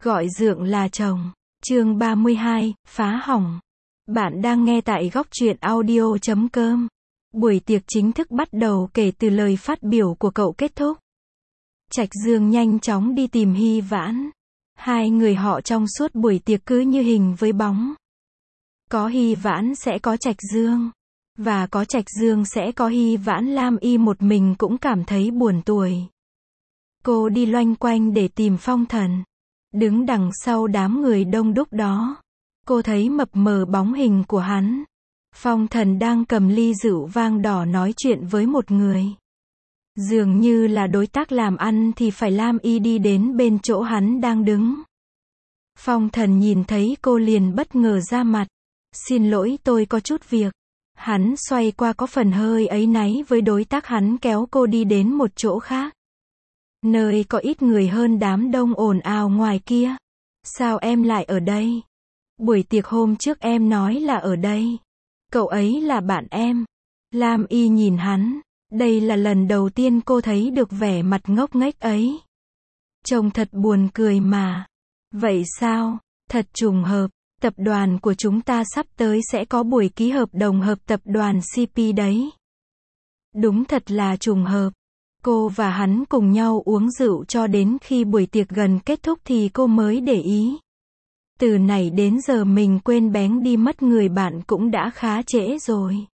Gọi dượng là chồng. Chương 32, phá hỏng. Bạn đang nghe tại góc truyện audio.com. Buổi tiệc chính thức bắt đầu kể từ lời phát biểu của cậu kết thúc. Trạch Dương nhanh chóng đi tìm Hy Vãn. Hai người họ trong suốt buổi tiệc cứ như hình với bóng. Có Hy Vãn sẽ có Trạch Dương. Và có Trạch Dương sẽ có Hy Vãn. Lam Y một mình cũng cảm thấy buồn tủi. Cô đi loanh quanh để tìm Phong Thần. Đứng đằng sau đám người đông đúc đó. Cô thấy mập mờ bóng hình của hắn. Phong Thần đang cầm ly rượu vang đỏ nói chuyện với một người. Dường như là đối tác làm ăn thì phải Lam Y đi đến bên chỗ hắn đang đứng. Phong Thần nhìn thấy cô liền bất ngờ ra mặt. Xin lỗi, tôi có chút việc. Hắn xoay qua có phần hơi áy náy với đối tác, hắn kéo cô đi đến một chỗ khác. Nơi có ít người hơn đám đông ồn ào ngoài kia. Sao em lại ở đây? Buổi tiệc hôm trước em nói là ở đây. Cậu ấy là bạn em. Lam Y nhìn hắn. Đây là lần đầu tiên cô thấy được vẻ mặt ngốc nghếch ấy. Trông thật buồn cười mà. Vậy sao? Thật trùng hợp. Tập đoàn của chúng ta sắp tới sẽ có buổi ký hợp đồng hợp tập đoàn CP đấy. Đúng thật là trùng hợp. Cô và hắn cùng nhau uống rượu cho đến khi buổi tiệc gần kết thúc thì cô mới để ý. Từ nãy đến giờ mình quên bén đi mất người bạn cũng đã khá trễ rồi.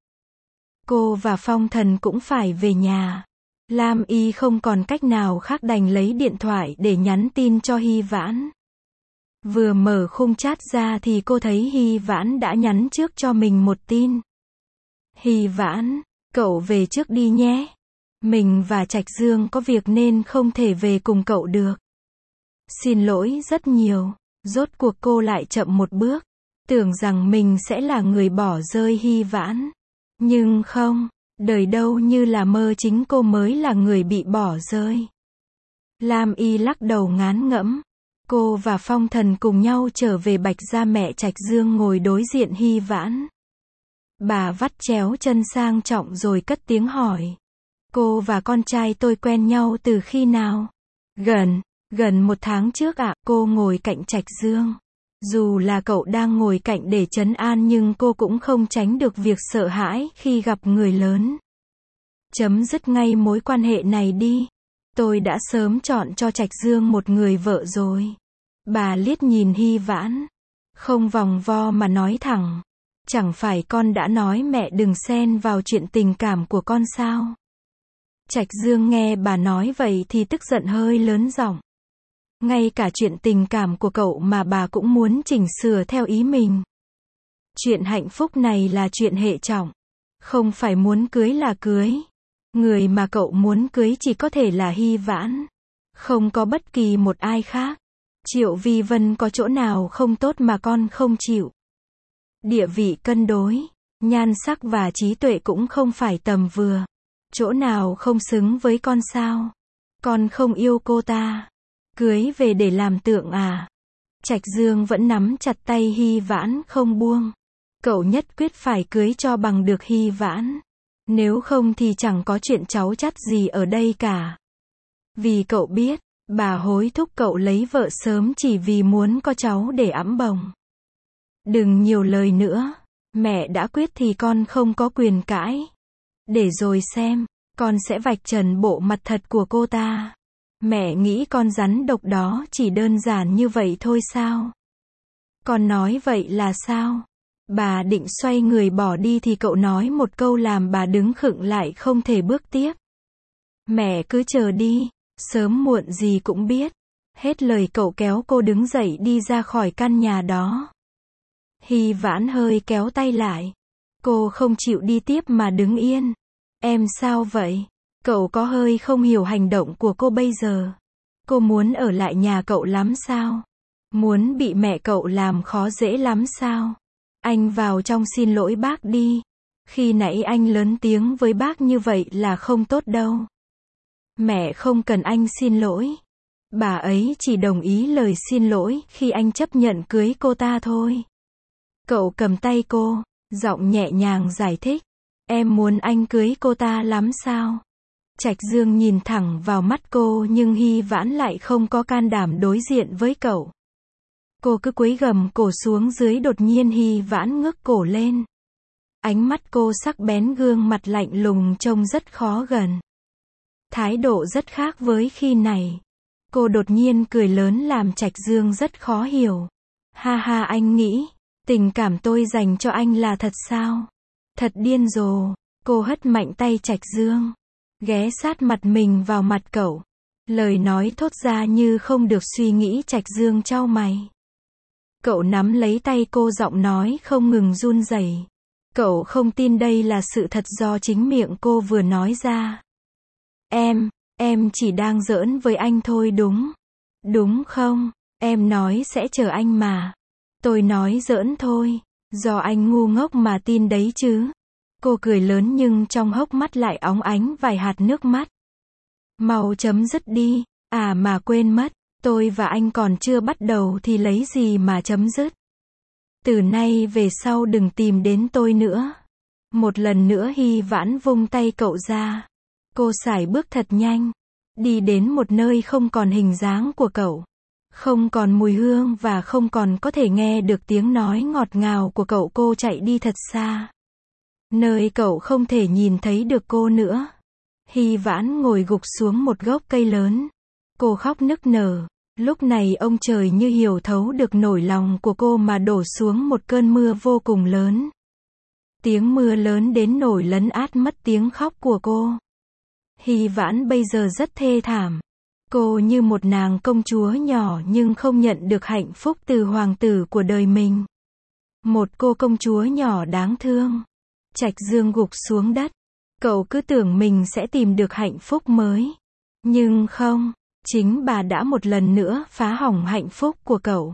Cô và Phong Thần cũng phải về nhà. Lam Y không còn cách nào khác đành lấy điện thoại để nhắn tin cho Hy Vãn. Vừa mở khung chat ra thì cô thấy Hy Vãn đã nhắn trước cho mình một tin. Hy Vãn, cậu về trước đi nhé. Mình và Trạch Dương có việc nên không thể về cùng cậu được. Xin lỗi rất nhiều. Rốt cuộc cô lại chậm một bước. Tưởng rằng mình sẽ là người bỏ rơi Hy Vãn. Nhưng không, đời đâu như là mơ, chính cô mới là người bị bỏ rơi. Lam Y lắc đầu ngán ngẫm. Cô và Phong Thần cùng nhau trở về Bạch gia, mẹ Trạch Dương ngồi đối diện Hy Vãn. Bà vắt chéo chân sang trọng rồi cất tiếng hỏi. Cô và con trai tôi quen nhau từ khi nào? Gần 1 tháng trước ạ. Cô ngồi cạnh Trạch Dương. Dù là cậu đang ngồi cạnh để trấn an nhưng cô cũng không tránh được việc sợ hãi khi gặp người lớn. Chấm dứt ngay mối quan hệ này đi. Tôi đã sớm chọn cho Trạch Dương một người vợ rồi. Bà liếc nhìn Hy Vãn. Không vòng vo mà nói thẳng. Chẳng phải con đã nói mẹ đừng xen vào chuyện tình cảm của con sao? Trạch Dương nghe bà nói vậy thì tức giận hơi lớn giọng. Ngay cả chuyện tình cảm của cậu mà bà cũng muốn chỉnh sửa theo ý mình. Chuyện hạnh phúc này là chuyện hệ trọng. Không phải muốn cưới là cưới. Người mà cậu muốn cưới chỉ có thể là Hy Vãn. Không có bất kỳ một ai khác. Triệu Vi Vân có chỗ nào không tốt mà con không chịu? Địa vị cân đối, nhan sắc và trí tuệ cũng không phải tầm vừa. Chỗ nào không xứng với con sao? Con không yêu cô ta. Cưới về để làm tượng à? Trạch Dương vẫn nắm chặt tay Hy Vãn không buông. Cậu nhất quyết phải cưới cho bằng được Hy Vãn. Nếu không thì chẳng có chuyện cháu chắt gì ở đây cả. Vì cậu biết, bà hối thúc cậu lấy vợ sớm chỉ vì muốn có cháu để ẵm bồng. Đừng nhiều lời nữa. Mẹ đã quyết thì con không có quyền cãi. Để rồi xem, con sẽ vạch trần bộ mặt thật của cô ta. Mẹ nghĩ con rắn độc đó chỉ đơn giản như vậy thôi sao? Con nói vậy là sao? Bà định xoay người bỏ đi thì cậu nói một câu làm bà đứng khựng lại không thể bước tiếp. Mẹ cứ chờ đi, sớm muộn gì cũng biết. Hết lời cậu kéo cô đứng dậy đi ra khỏi căn nhà đó. Hy Vãn hơi kéo tay lại. Cô không chịu đi tiếp mà đứng yên. Em sao vậy? Cậu có hơi không hiểu hành động của cô bây giờ. Cô muốn ở lại nhà cậu lắm sao? Muốn bị mẹ cậu làm khó dễ lắm sao? Anh vào trong xin lỗi bác đi. Khi nãy anh lớn tiếng với bác như vậy là không tốt đâu. Mẹ không cần anh xin lỗi. Bà ấy chỉ đồng ý lời xin lỗi khi anh chấp nhận cưới cô ta thôi. Cậu cầm tay cô, giọng nhẹ nhàng giải thích. Em muốn anh cưới cô ta lắm sao? Trạch Dương nhìn thẳng vào mắt cô nhưng Hy Vãn lại không có can đảm đối diện với cậu. Cô cứ cúi gằm cổ xuống dưới, đột nhiên Hy Vãn ngước cổ lên. Ánh mắt cô sắc bén, gương mặt lạnh lùng trông rất khó gần. Thái độ rất khác với khi này. Cô đột nhiên cười lớn làm Trạch Dương rất khó hiểu. Ha ha, anh nghĩ, tình cảm tôi dành cho anh là thật sao? Thật điên rồ. Cô hất mạnh tay Trạch Dương, ghé sát mặt mình vào mặt cậu. Lời nói thốt ra như không được suy nghĩ. Trạch Dương chau mày. Cậu nắm lấy tay cô, giọng nói không ngừng run rẩy. Cậu không tin đây là sự thật do chính miệng cô vừa nói ra. Em chỉ đang giỡn với anh thôi đúng không? Em nói sẽ chờ anh mà. Tôi nói giỡn thôi. Do anh ngu ngốc mà tin đấy chứ. Cô cười lớn nhưng trong hốc mắt lại óng ánh vài hạt nước mắt. Mau chấm dứt đi. À mà quên mất, tôi và anh còn chưa bắt đầu thì lấy gì mà chấm dứt. Từ nay về sau đừng tìm đến tôi nữa. Một lần nữa Hy Vãn vung tay cậu ra. Cô sải bước thật nhanh, đi đến một nơi không còn hình dáng của cậu, không còn mùi hương và không còn có thể nghe được tiếng nói ngọt ngào của cậu. Cô chạy đi thật xa, nơi cậu không thể nhìn thấy được cô nữa. Hy Vãn ngồi gục xuống một gốc cây lớn. Cô khóc nức nở. Lúc này ông trời như hiểu thấu được nỗi lòng của cô mà đổ xuống một cơn mưa vô cùng lớn. Tiếng mưa lớn đến nỗi lấn át mất tiếng khóc của cô. Hy Vãn bây giờ rất thê thảm. Cô như một nàng công chúa nhỏ nhưng không nhận được hạnh phúc từ hoàng tử của đời mình. Một cô công chúa nhỏ đáng thương. Trạch Dương gục xuống đất. Cậu cứ tưởng mình sẽ tìm được hạnh phúc mới. Nhưng không, chính bà đã một lần nữa phá hỏng hạnh phúc của cậu.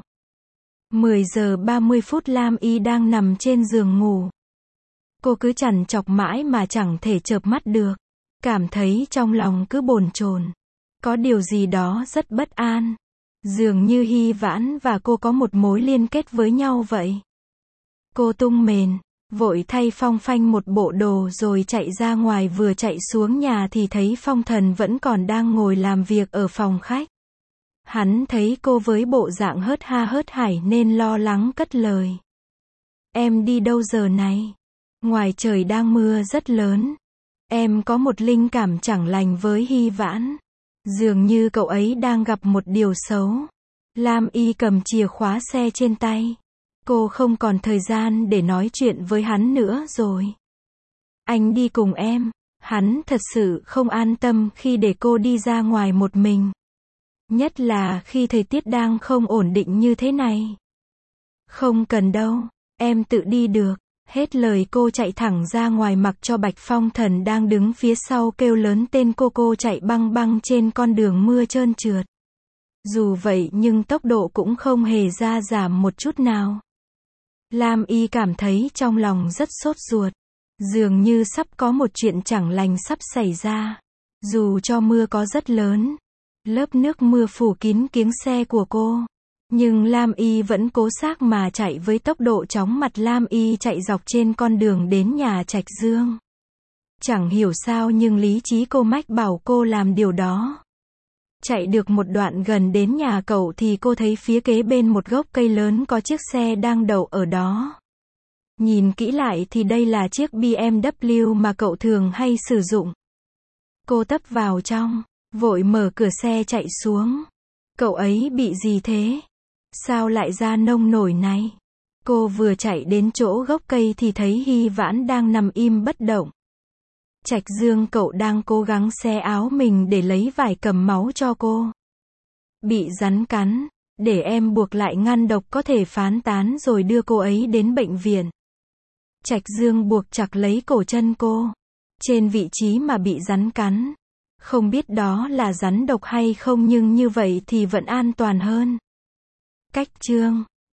10 giờ 30 phút Lam Y đang nằm trên giường ngủ. Cô cứ trằn trọc mãi mà chẳng thể chợp mắt được. Cảm thấy trong lòng cứ bồn chồn. Có điều gì đó rất bất an. Dường như Hy Vãn và cô có một mối liên kết với nhau vậy. Cô tung mền, vội thay Phong Phanh một bộ đồ rồi chạy ra ngoài. Vừa chạy xuống nhà thì thấy Phong Thần vẫn còn đang ngồi làm việc ở phòng khách. Hắn thấy cô với bộ dạng hớt ha hớt hải nên lo lắng cất lời. Em đi đâu giờ này? Ngoài trời đang mưa rất lớn. Em có một linh cảm chẳng lành với Hy Vãn. Dường như cậu ấy đang gặp một điều xấu. Lam Y cầm chìa khóa xe trên tay. Cô không còn thời gian để nói chuyện với hắn nữa rồi. Anh đi cùng em. Hắn thật sự không an tâm khi để cô đi ra ngoài một mình. Nhất là khi thời tiết đang không ổn định như thế này. Không cần đâu, em tự đi được. Hết lời cô chạy thẳng ra ngoài mặc cho Bạch Phong Thần đang đứng phía sau kêu lớn tên cô chạy băng băng trên con đường mưa trơn trượt. Dù vậy nhưng tốc độ cũng không hề ra giảm một chút nào. Lam Y cảm thấy trong lòng rất sốt ruột. Dường như sắp có một chuyện chẳng lành sắp xảy ra. Dù cho mưa có rất lớn, lớp nước mưa phủ kín kiếng xe của cô. Nhưng Lam Y vẫn cố xác mà chạy với tốc độ chóng mặt. Lam Y chạy dọc trên con đường đến nhà Trạch Dương. Chẳng hiểu sao nhưng lý trí cô mách bảo cô làm điều đó. Chạy được một đoạn gần đến nhà cậu thì cô thấy phía kế bên một gốc cây lớn có chiếc xe đang đậu ở đó. Nhìn kỹ lại thì đây là chiếc BMW mà cậu thường hay sử dụng. Cô tấp vào trong, vội mở cửa xe chạy xuống. Cậu ấy bị gì thế? Sao lại ra nông nổi này? Cô vừa chạy đến chỗ gốc cây thì thấy Hy Vãn đang nằm im bất động. Trạch Dương, cậu đang cố gắng xé áo mình để lấy vải cầm máu cho cô. Bị rắn cắn, để em buộc lại ngăn độc có thể phán tán rồi đưa cô ấy đến bệnh viện. Trạch Dương buộc chặt lấy cổ chân cô, trên vị trí mà bị rắn cắn. Không biết đó là rắn độc hay không nhưng như vậy thì vẫn an toàn hơn. Cách chương